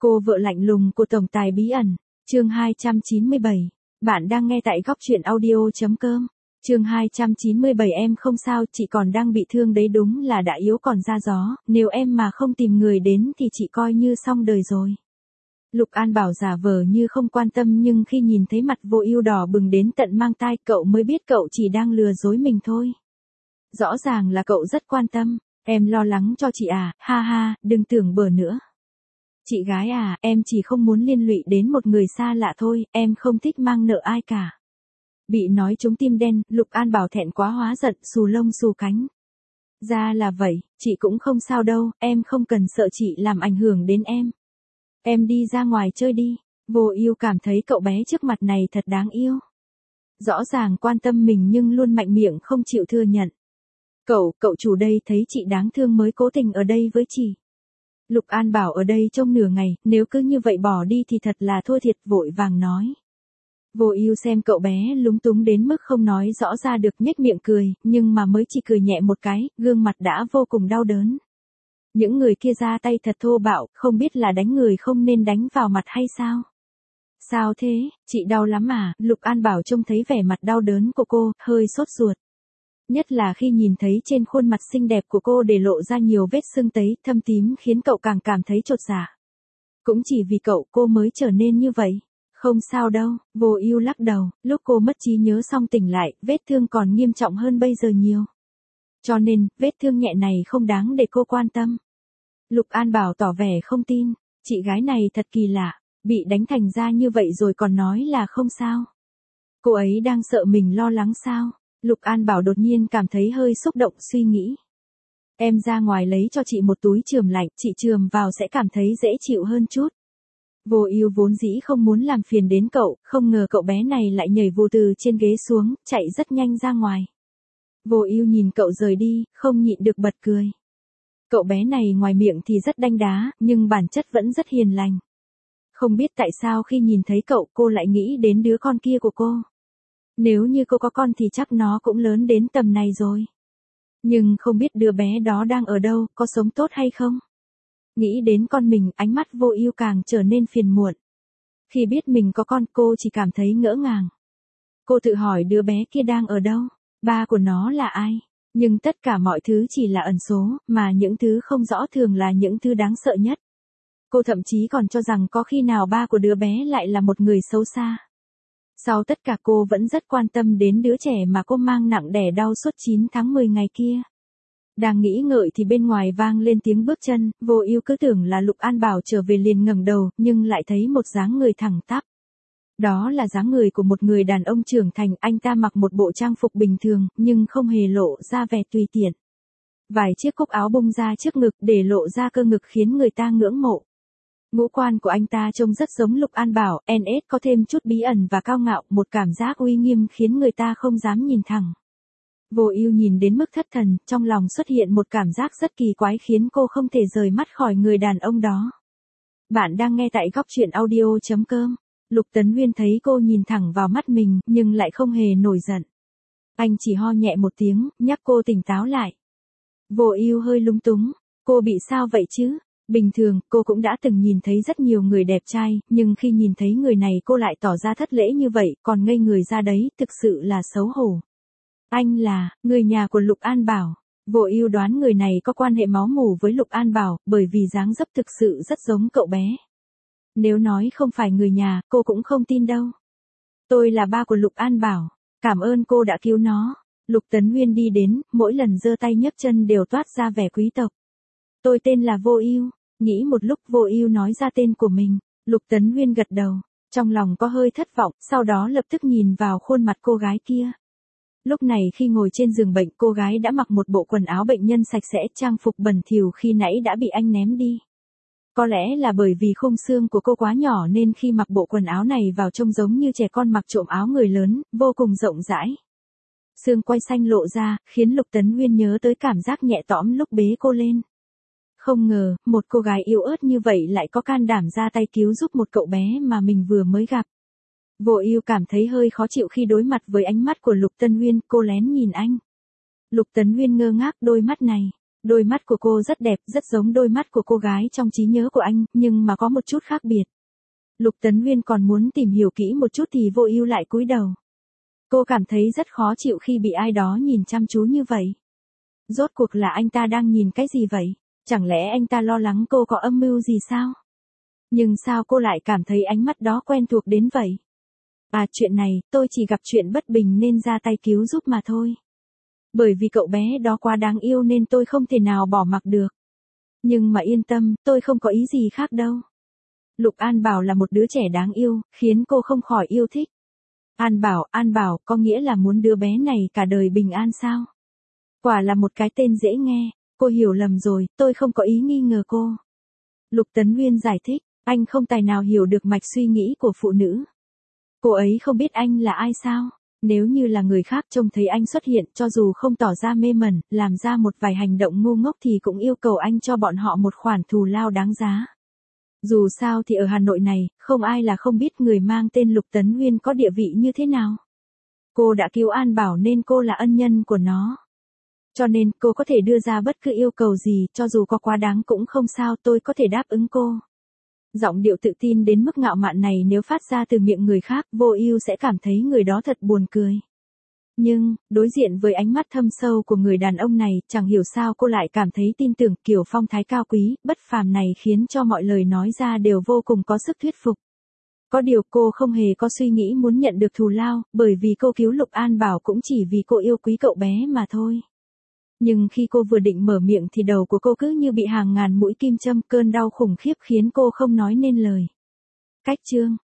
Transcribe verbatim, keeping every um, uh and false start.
Cô vợ lạnh lùng của tổng tài bí ẩn, chương hai trăm chín mươi bảy. Bạn đang nghe tại góc truyện audio.com. Chương hai trăm chín mươi bảy. Em không sao, chị còn đang bị thương đấy, đúng là đã yếu còn ra gió, nếu em mà không tìm người đến thì chị coi như xong đời rồi. Lục An Bảo giả vờ như không quan tâm, nhưng khi nhìn thấy mặt Vô Ưu đỏ bừng đến tận mang tai, cậu mới biết cậu chỉ đang lừa dối mình thôi. Rõ ràng là cậu rất quan tâm. Em lo lắng cho chị à, ha ha, đừng tưởng bừa nữa. Chị gái à, em chỉ không muốn liên lụy đến một người xa lạ thôi, em không thích mang nợ ai cả. Bị nói trúng tim đen, Lục An Bảo thẹn quá hóa giận, xù lông xù cánh. Ra là vậy, chị cũng không sao đâu, em không cần sợ chị làm ảnh hưởng đến em. Em đi ra ngoài chơi đi. Vô Ưu cảm thấy cậu bé trước mặt này thật đáng yêu. Rõ ràng quan tâm mình nhưng luôn mạnh miệng không chịu thừa nhận. Cậu, cậu chủ đây thấy chị đáng thương mới cố tình ở đây với chị. Lục An Bảo ở đây trong nửa ngày, nếu cứ như vậy bỏ đi thì thật là thua thiệt, vội vàng nói. Vô Ưu xem cậu bé lúng túng đến mức không nói rõ ra được, nhếch miệng cười, nhưng mà mới chỉ cười nhẹ một cái, gương mặt đã vô cùng đau đớn. Những người kia ra tay thật thô bạo, không biết là đánh người không nên đánh vào mặt hay sao? Sao thế, chị đau lắm à? Lục An Bảo trông thấy vẻ mặt đau đớn của cô, hơi sốt ruột. Nhất là khi nhìn thấy trên khuôn mặt xinh đẹp của cô để lộ ra nhiều vết sưng tấy, thâm tím, khiến cậu càng cảm thấy chột dạ. Cũng chỉ vì cậu cô mới trở nên như vậy. Không sao đâu, Vô Ưu lắc đầu, lúc cô mất trí nhớ xong tỉnh lại, vết thương còn nghiêm trọng hơn bây giờ nhiều. Cho nên, vết thương nhẹ này không đáng để cô quan tâm. Lục An Bảo tỏ vẻ không tin, chị gái này thật kỳ lạ, bị đánh thành ra như vậy rồi còn nói là không sao. Cô ấy đang sợ mình lo lắng sao? Lục An Bảo đột nhiên cảm thấy hơi xúc động, suy nghĩ. Em ra ngoài lấy cho chị một túi chườm lạnh, chị chườm vào sẽ cảm thấy dễ chịu hơn chút. Vô Ưu vốn dĩ không muốn làm phiền đến cậu, không ngờ cậu bé này lại nhảy vù từ trên ghế xuống, chạy rất nhanh ra ngoài. Vô Ưu nhìn cậu rời đi, không nhịn được bật cười. Cậu bé này ngoài miệng thì rất đanh đá, nhưng bản chất vẫn rất hiền lành. Không biết tại sao khi nhìn thấy cậu cô lại nghĩ đến đứa con kia của cô. Nếu như cô có con thì chắc nó cũng lớn đến tầm này rồi. Nhưng không biết đứa bé đó đang ở đâu, có sống tốt hay không? Nghĩ đến con mình, ánh mắt Vô Ưu càng trở nên phiền muộn. Khi biết mình có con, cô chỉ cảm thấy ngỡ ngàng. Cô tự hỏi đứa bé kia đang ở đâu, ba của nó là ai? Nhưng tất cả mọi thứ chỉ là ẩn số, mà những thứ không rõ thường là những thứ đáng sợ nhất. Cô thậm chí còn cho rằng có khi nào ba của đứa bé lại là một người xấu xa. Sau tất cả cô vẫn rất quan tâm đến đứa trẻ mà cô mang nặng đẻ đau suốt chín tháng mười ngày kia. Đang nghĩ ngợi thì bên ngoài vang lên tiếng bước chân, Vô Ưu cứ tưởng là Lục An Bảo trở về liền ngẩng đầu, nhưng lại thấy một dáng người thẳng tắp. Đó là dáng người của một người đàn ông trưởng thành, anh ta mặc một bộ trang phục bình thường, nhưng không hề lộ ra vẻ tùy tiện. Vài chiếc cúc áo bung ra trước ngực để lộ ra cơ ngực khiến người ta ngưỡng mộ. Ngũ quan của anh ta trông rất giống Lục An Bảo, en ét có thêm chút bí ẩn và cao ngạo, một cảm giác uy nghiêm khiến người ta không dám nhìn thẳng. Vô Ưu nhìn đến mức thất thần, trong lòng xuất hiện một cảm giác rất kỳ quái khiến cô không thể rời mắt khỏi người đàn ông đó. Bạn đang nghe tại góc truyện audio.com. Lục Tấn Nguyên thấy cô nhìn thẳng vào mắt mình, nhưng lại không hề nổi giận. Anh chỉ ho nhẹ một tiếng, nhắc cô tỉnh táo lại. Vô Ưu hơi lúng túng, cô bị sao vậy chứ? Bình thường, cô cũng đã từng nhìn thấy rất nhiều người đẹp trai, nhưng khi nhìn thấy người này cô lại tỏ ra thất lễ như vậy, còn ngây người ra đấy, thực sự là xấu hổ. Anh là, người nhà của Lục An Bảo. Vô Ưu đoán người này có quan hệ máu mủ với Lục An Bảo, bởi vì dáng dấp thực sự rất giống cậu bé. Nếu nói không phải người nhà, cô cũng không tin đâu. Tôi là ba của Lục An Bảo, cảm ơn cô đã cứu nó. Lục Tấn Nguyên đi đến, mỗi lần giơ tay nhấc chân đều toát ra vẻ quý tộc. Tôi tên là Vô Ưu. Nghĩ một lúc Vô Ưu nói ra tên của mình, Lục Tấn Nguyên gật đầu, trong lòng có hơi thất vọng, sau đó lập tức nhìn vào khuôn mặt cô gái kia. Lúc này khi ngồi trên giường bệnh, cô gái đã mặc một bộ quần áo bệnh nhân sạch sẽ, trang phục bẩn thỉu khi nãy đã bị anh ném đi. Có lẽ là bởi vì khung xương của cô quá nhỏ nên khi mặc bộ quần áo này vào trông giống như trẻ con mặc trộm áo người lớn, vô cùng rộng rãi. Xương quai xanh lộ ra, khiến Lục Tấn Nguyên nhớ tới cảm giác nhẹ tõm lúc bế cô lên. Không ngờ, một cô gái yếu ớt như vậy lại có can đảm ra tay cứu giúp một cậu bé mà mình vừa mới gặp. Vô Ưu cảm thấy hơi khó chịu khi đối mặt với ánh mắt của Lục Tấn Nguyên, cô lén nhìn anh. Lục Tấn Nguyên ngơ ngác, đôi mắt này, Đôi mắt của cô rất đẹp, rất giống đôi mắt của cô gái trong trí nhớ của anh, nhưng mà có một chút khác biệt. Lục Tấn Nguyên còn muốn tìm hiểu kỹ một chút thì Vô Ưu lại cúi đầu. Cô cảm thấy rất khó chịu khi bị ai đó nhìn chăm chú như vậy. Rốt cuộc là anh ta đang nhìn cái gì vậy? Chẳng lẽ anh ta lo lắng cô có âm mưu gì sao? Nhưng sao cô lại cảm thấy ánh mắt đó quen thuộc đến vậy? À, chuyện này, tôi chỉ gặp chuyện bất bình nên ra tay cứu giúp mà thôi. Bởi vì cậu bé đó quá đáng yêu nên tôi không thể nào bỏ mặc được. Nhưng mà yên tâm, tôi không có ý gì khác đâu. Lục An Bảo là một đứa trẻ đáng yêu, khiến cô không khỏi yêu thích. An Bảo, An Bảo, có nghĩa là muốn đứa bé này cả đời bình an sao? Quả là một cái tên dễ nghe, cô hiểu lầm rồi, tôi không có ý nghi ngờ cô. Lục Tấn Nguyên giải thích, anh không tài nào hiểu được mạch suy nghĩ của phụ nữ. Cô ấy không biết anh là ai sao? Nếu như là người khác trông thấy anh xuất hiện cho dù không tỏ ra mê mẩn, làm ra một vài hành động ngu ngốc thì cũng yêu cầu anh cho bọn họ một khoản thù lao đáng giá. Dù sao thì ở Hà Nội này, không ai là không biết người mang tên Lục Tấn Nguyên có địa vị như thế nào. Cô đã cứu An Bảo nên cô là ân nhân của nó. Cho nên cô có thể đưa ra bất cứ yêu cầu gì, cho dù có quá đáng cũng không sao, tôi có thể đáp ứng cô. Giọng điệu tự tin đến mức ngạo mạn này nếu phát ra từ miệng người khác, Vô Ưu sẽ cảm thấy người đó thật buồn cười. Nhưng, đối diện với ánh mắt thâm sâu của người đàn ông này, chẳng hiểu sao cô lại cảm thấy tin tưởng, kiểu phong thái cao quý, bất phàm này khiến cho mọi lời nói ra đều vô cùng có sức thuyết phục. Có điều cô không hề có suy nghĩ muốn nhận được thù lao, bởi vì cô cứu Lục An Bảo cũng chỉ vì cô yêu quý cậu bé mà thôi. Nhưng khi cô vừa định mở miệng thì đầu của cô cứ như bị hàng ngàn mũi kim châm, cơn đau khủng khiếp khiến cô không nói nên lời. Cách chương